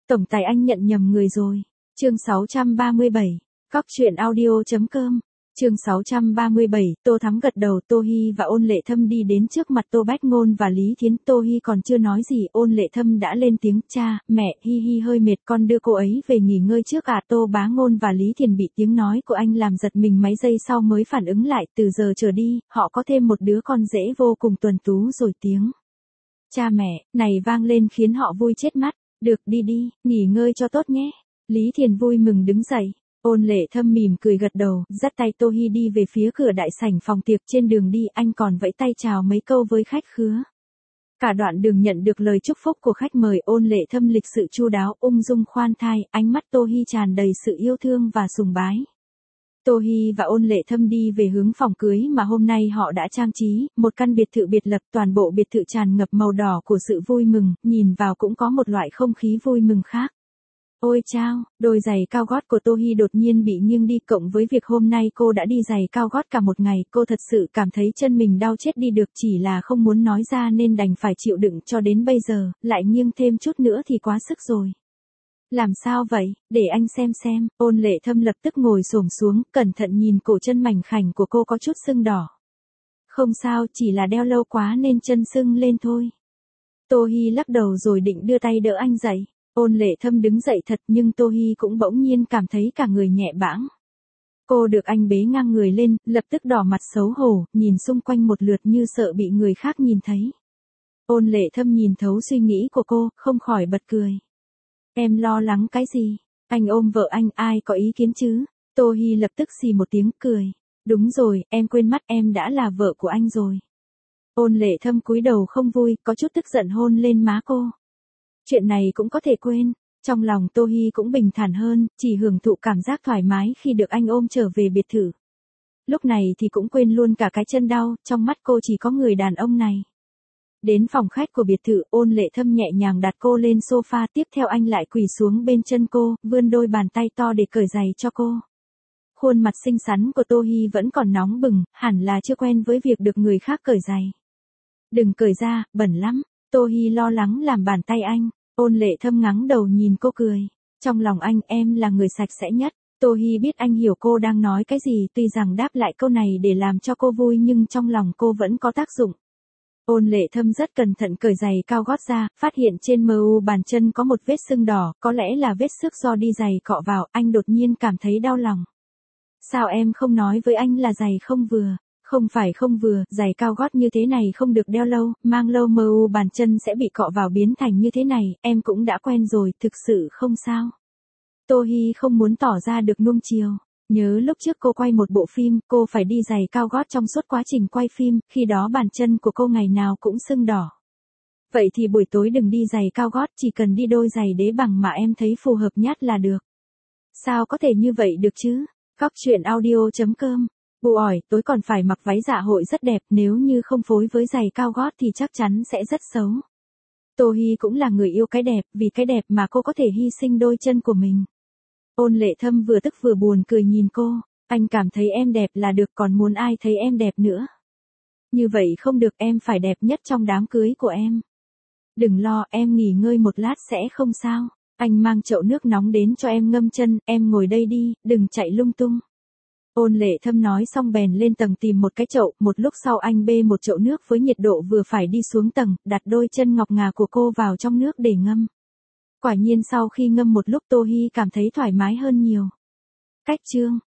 Tổng tài anh nhận nhầm người rồi. Chương 637. Cóc truyện audio.com. Chương 637, Tô Thắm gật đầu. Tô Hi và Ôn Lệ Thâm đi đến trước mặt Tô Bách Ngôn và Lý Thiến. Tô Hi còn chưa nói gì, Ôn Lệ Thâm đã lên tiếng, cha, mẹ, Hi hơi mệt, con đưa cô ấy về nghỉ ngơi trước à. Tô Bá Ngôn và Lý Thiền bị tiếng nói của anh làm giật mình, mấy giây sau mới phản ứng lại. Từ giờ trở đi, họ có thêm một đứa con rể vô cùng tuần tú rồi. Tiếng cha mẹ này vang lên khiến họ vui chết mắt. Được, đi đi, nghỉ ngơi cho tốt nhé. Lý Thiền vui mừng đứng dậy. Ôn Lệ Thâm mỉm cười gật đầu, dắt tay Tô Hi đi về phía cửa đại sảnh phòng tiệc. Trên đường đi anh còn vẫy tay chào mấy câu với khách khứa. Cả đoạn đường nhận được lời chúc phúc của khách mời. Ôn Lệ Thâm lịch sự chu đáo, ung dung khoan thai, ánh mắt Tô Hi tràn đầy sự yêu thương và sùng bái. Tô Hi và Ôn Lệ Thâm đi về hướng phòng cưới mà hôm nay họ đã trang trí, một căn biệt thự biệt lập. Toàn bộ biệt thự tràn ngập màu đỏ của sự vui mừng, nhìn vào cũng có một loại không khí vui mừng khác. Ôi chao, đôi giày cao gót của Tô Hi đột nhiên bị nghiêng đi, cộng với việc hôm nay cô đã đi giày cao gót cả một ngày, cô thật sự cảm thấy chân mình đau chết đi được, chỉ là không muốn nói ra nên đành phải chịu đựng cho đến bây giờ, lại nghiêng thêm chút nữa thì quá sức rồi. Làm sao vậy, để anh xem. Ôn Lệ Thâm lập tức ngồi xổm xuống, cẩn thận nhìn cổ chân mảnh khảnh của cô có chút sưng đỏ. Không sao, chỉ là đeo lâu quá nên chân sưng lên thôi. Tô Hi lắc đầu rồi định đưa tay đỡ anh dậy. Ôn Lệ Thâm đứng dậy thật, nhưng Tô Hi cũng bỗng nhiên cảm thấy cả người nhẹ bẫng. Cô được anh bế ngang người lên, lập tức đỏ mặt xấu hổ, nhìn xung quanh một lượt như sợ bị người khác nhìn thấy. Ôn Lệ Thâm nhìn thấu suy nghĩ của cô, không khỏi bật cười. Em lo lắng cái gì? Anh ôm vợ anh, ai có ý kiến chứ? Tô Hi lập tức xì một tiếng cười. Đúng rồi, em quên mất, em đã là vợ của anh rồi. Ôn Lệ Thâm cúi đầu không vui, có chút tức giận hôn lên má cô. Chuyện này cũng có thể quên. Trong lòng Tô Hi cũng bình thản hơn, chỉ hưởng thụ cảm giác thoải mái khi được anh ôm trở về biệt thự. Lúc này thì cũng quên luôn cả cái chân đau, trong mắt cô chỉ có người đàn ông này. Đến phòng khách của biệt thự, Ôn Lệ Thâm nhẹ nhàng đặt cô lên sofa, tiếp theo anh lại quỳ xuống bên chân cô, vươn đôi bàn tay to để cởi giày cho cô. Khuôn mặt xinh xắn của Tô Hi vẫn còn nóng bừng, hẳn là chưa quen với việc được người khác cởi giày. Đừng cởi ra, bẩn lắm. Tô Hi lo lắng làm bàn tay anh. Ôn Lệ Thâm ngắng đầu nhìn cô cười. Trong lòng anh, em là người sạch sẽ nhất. Tô Hi biết anh hiểu cô đang nói cái gì, tuy rằng đáp lại câu này để làm cho cô vui nhưng trong lòng cô vẫn có tác dụng. Ôn Lệ Thâm rất cẩn thận cởi giày cao gót ra, phát hiện trên mu bàn chân có một vết sưng đỏ, có lẽ là vết xước do đi giày cọ vào, anh đột nhiên cảm thấy đau lòng. Sao em không nói với anh là giày không vừa? Không phải không vừa, giày cao gót như thế này không được đeo lâu, mang lâu mu bàn chân sẽ bị cọ vào biến thành như thế này, em cũng đã quen rồi, thực sự không sao. Tô Hi không muốn tỏ ra được nuông chiều. Nhớ lúc trước cô quay một bộ phim, cô phải đi giày cao gót trong suốt quá trình quay phim, khi đó bàn chân của cô ngày nào cũng sưng đỏ. Vậy thì buổi tối đừng đi giày cao gót, chỉ cần đi đôi giày đế bằng mà em thấy phù hợp nhất là được. Sao có thể như vậy được chứ? Cóc truyện audio.com. Bù ỏi, tối còn phải mặc váy dạ hội rất đẹp, nếu như không phối với giày cao gót thì chắc chắn sẽ rất xấu. Tô Hi cũng là người yêu cái đẹp, vì cái đẹp mà cô có thể hy sinh đôi chân của mình. Ôn Lệ Thâm vừa tức vừa buồn cười nhìn cô. Anh cảm thấy em đẹp là được, còn muốn ai thấy em đẹp nữa. Như vậy không được, em phải đẹp nhất trong đám cưới của em. Đừng lo, em nghỉ ngơi một lát sẽ không sao. Anh mang chậu nước nóng đến cho em ngâm chân, em ngồi đây đi, đừng chạy lung tung. Ôn Lệ Thâm nói xong bèn lên tầng tìm một cái chậu, một lúc sau anh bê một chậu nước với nhiệt độ vừa phải đi xuống tầng, đặt đôi chân ngọc ngà của cô vào trong nước để ngâm. Quả nhiên sau khi ngâm một lúc Tô Hi cảm thấy thoải mái hơn nhiều. Cách chương